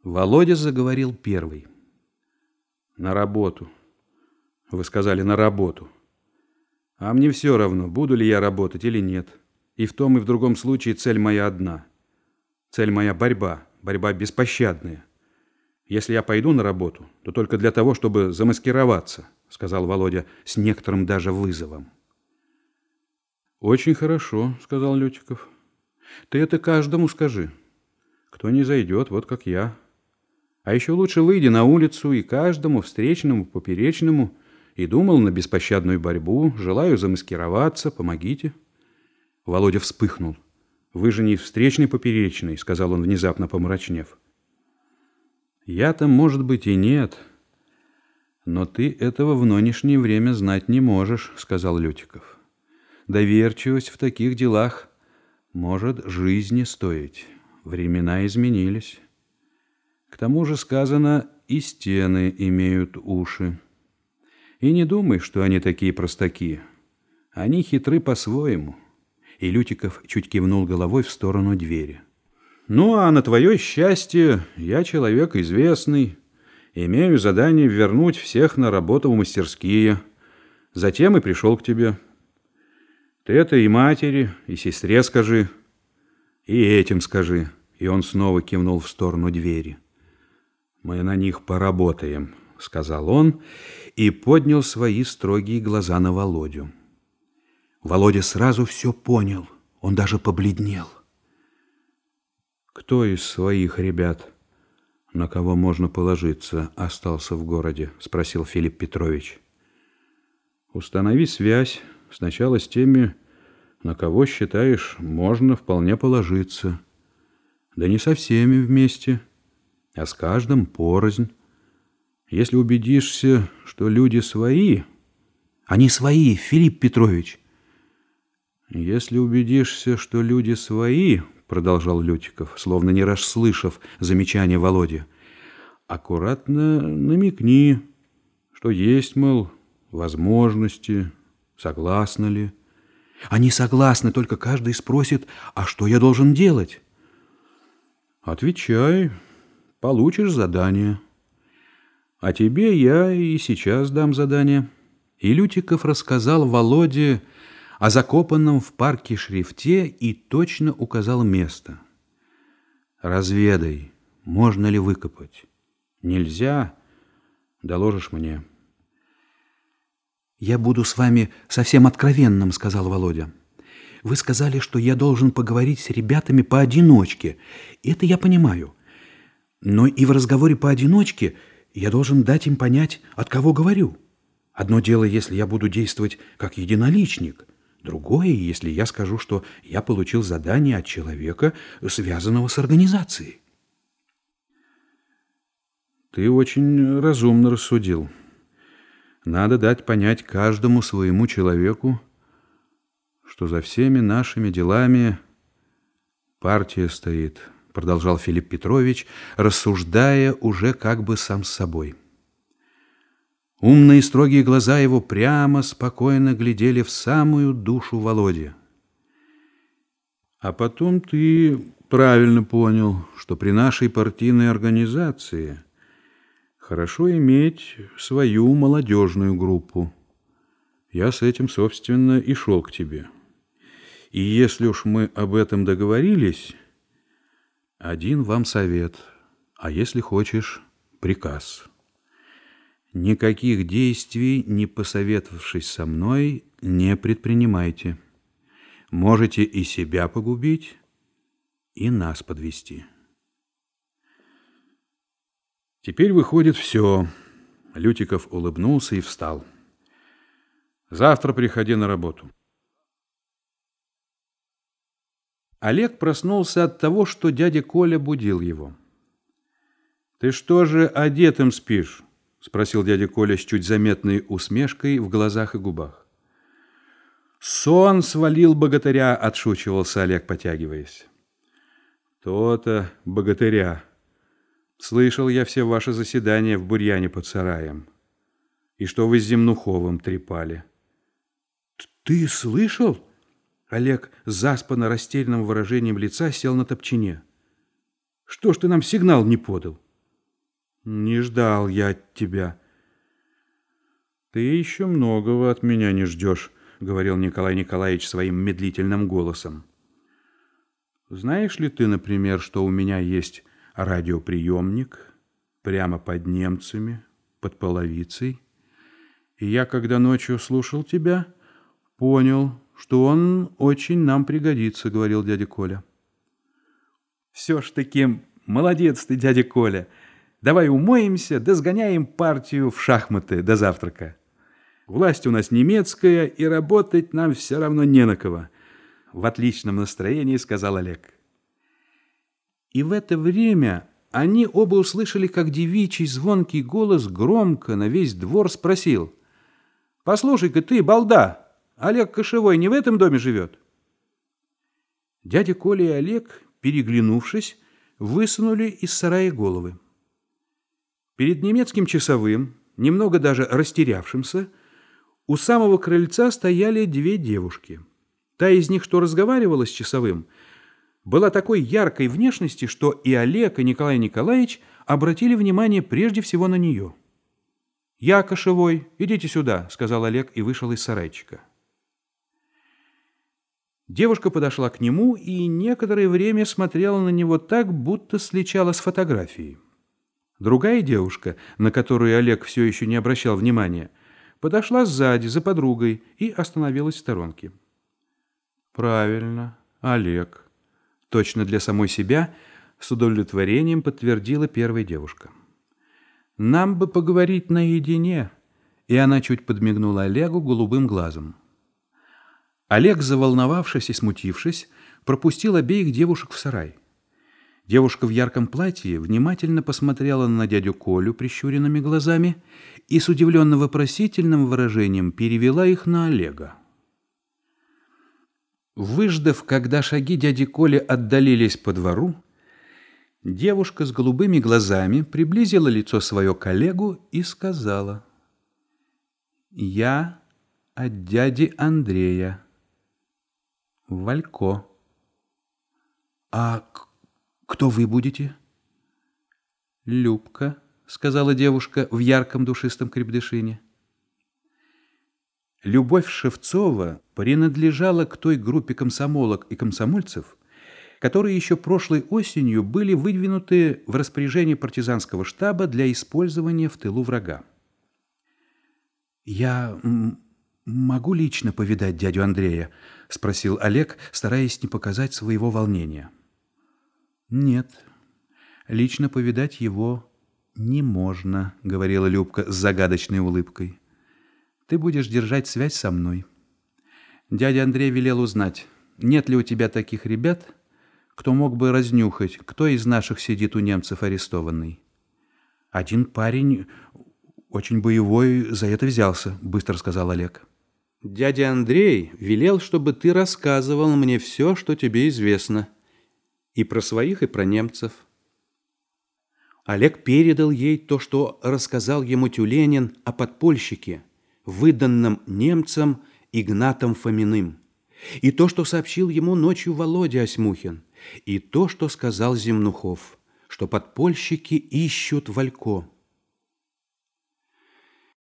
Володя заговорил первый. На работу. Вы сказали, на работу. А мне все равно, буду ли я работать или нет. И в том, и в другом случае цель моя одна. Цель моя борьба, борьба беспощадная. Если я пойду на работу, то только для того, чтобы замаскироваться, сказал Володя с некоторым даже вызовом. Очень хорошо, сказал Лютиков. Ты это каждому скажи. Кто не зайдет, вот как я. А еще лучше выйди на улицу и каждому, встречному, поперечному, и думал на беспощадную борьбу, желаю замаскироваться, помогите. Володя вспыхнул. Вы же не встречный поперечный, сказал он, внезапно помрачнев. Я-то, может быть, и нет, но ты этого в нынешнее время знать не можешь, сказал Лютиков. Доверчивость в таких делах может жизни стоить. Времена изменились. К тому же сказано, и стены имеют уши. И не думай, что они такие простаки. Они хитры по-своему. И Лютиков чуть кивнул головой в сторону двери. Ну, а на твое счастье, я человек известный. Имею задание вернуть всех на работу в мастерские. Затем и пришел к тебе. Ты это и матери, и сестре скажи, и этим скажи. И он снова кивнул в сторону двери. Мы на них поработаем, сказал он и поднял свои строгие глаза на Володю. Володя сразу все понял, он даже побледнел. Кто из своих ребят, на кого можно положиться, остался в городе? Спросил Филипп Петрович. Установи связь сначала с теми, на кого считаешь, можно вполне положиться. Да не со всеми вместе, а с каждым порознь. Если убедишься, что люди свои... Они свои, Филипп Петрович. Если убедишься, что люди свои, продолжал Лютиков, словно не расслышав замечание Володи, аккуратно намекни, что есть, мол, возможности, согласны ли. Они согласны, только каждый спросит, а что я должен делать? Отвечай, получишь задание. А тебе я и сейчас дам задание. И Лютиков рассказал Володе о закопанном в парке шрифте и точно указал место. Разведай, можно ли выкопать. Нельзя, доложишь мне. Я буду с вами совсем откровенным, сказал Володя. Вы сказали, что я должен поговорить с ребятами поодиночке. Это я понимаю. Но и в разговоре поодиночке я должен дать им понять, от кого говорю. Одно дело, если я буду действовать как единоличник. Другое, если я скажу, что я получил задание от человека, связанного с организацией. Ты очень разумно рассудил. Надо дать понять каждому своему человеку, что за всеми нашими делами партия стоит, продолжал Филипп Петрович, рассуждая уже как бы сам с собой. Умные строгие глаза его прямо, спокойно глядели в самую душу Володи. А потом ты правильно понял, что при нашей партийной организации хорошо иметь свою молодежную группу. Я с этим, собственно, и шел к тебе. И если уж мы об этом договорились, один вам совет, а если хочешь, приказ. Никаких действий, не посоветовавшись со мной, не предпринимайте. Можете и себя погубить, и нас подвести. Теперь выходит все. Лютиков улыбнулся и встал. Завтра приходи на работу. Олег проснулся от того, что дядя Коля будил его. Ты что же одетым спишь? Спросил дядя Коля с чуть заметной усмешкой в глазах и губах. Сон свалил богатыря, отшучивался Олег, потягиваясь. То-то богатыря. Слышал я все ваши заседания в бурьяне под сараем. И что вы с Земнуховым трепали. Ты слышал? Олег с заспанно растерянным выражением лица сел на топчине. Что ж ты нам сигнал не подал? Не ждал я от тебя. Ты еще многого от меня не ждешь, говорил Николай Николаевич своим медлительным голосом. Знаешь ли ты, например, что у меня есть радиоприемник прямо под немцами, под половицей? И я, когда ночью слушал тебя, понял, что он очень нам пригодится, говорил дядя Коля. Все ж таки молодец ты, дядя Коля. Давай умоемся, да сгоняем партию в шахматы до завтрака. Власть у нас немецкая, и работать нам все равно не на кого. В отличном настроении сказал Олег. И в это время они оба услышали, как девичий звонкий голос громко на весь двор спросил: «Послушай-ка ты, балда, Олег Кошевой не в этом доме живет?» Дядя Коля и Олег, переглянувшись, высунули из сарая головы. Перед немецким часовым, немного даже растерявшимся, у самого крыльца стояли две девушки. Та из них, что разговаривала с часовым, была такой яркой внешности, что и Олег, и Николай Николаевич обратили внимание прежде всего на нее. «Я Кошевой, идите сюда», — сказал Олег и вышел из сарайчика. Девушка подошла к нему и некоторое время смотрела на него так, будто сличала с фотографией. Другая девушка, на которую Олег все еще не обращал внимания, подошла сзади, за подругой, и остановилась в сторонке. «Правильно, Олег», — точно для самой себя с удовлетворением подтвердила первая девушка. «Нам бы поговорить наедине», — и она чуть подмигнула Олегу голубым глазом. Олег, заволновавшись и смутившись, пропустил обеих девушек в сарай. Девушка в ярком платье внимательно посмотрела на дядю Колю прищуренными глазами и с удивленно-вопросительным выражением перевела их на Олега. Выждав, когда шаги дяди Коли отдалились по двору, девушка с голубыми глазами приблизила лицо свое к Олегу и сказала: «Я от дяди Андрея. Валько». «А кто вы будете?» «Любка», — сказала девушка в ярком душистом крепдышине. Любовь Шевцова принадлежала к той группе комсомолок и комсомольцев, которые еще прошлой осенью были выдвинуты в распоряжение партизанского штаба для использования в тылу врага. «Я могу лично повидать дядю Андрея?» — спросил Олег, стараясь не показать своего волнения. «Нет, лично повидать его не можно», — говорила Любка с загадочной улыбкой. «Ты будешь держать связь со мной. Дядя Андрей велел узнать, нет ли у тебя таких ребят, кто мог бы разнюхать, кто из наших сидит у немцев арестованный. Один парень, очень боевой, за это взялся», — быстро сказал Олег. «Дядя Андрей велел, чтобы ты рассказывал мне все, что тебе известно. И про своих, и про немцев». Олег передал ей то, что рассказал ему Тюленин о подпольщике, выданном немцам Игнатом Фоминым, и то, что сообщил ему ночью Володя Осьмухин, и то, что сказал Земнухов, что подпольщики ищут Валько.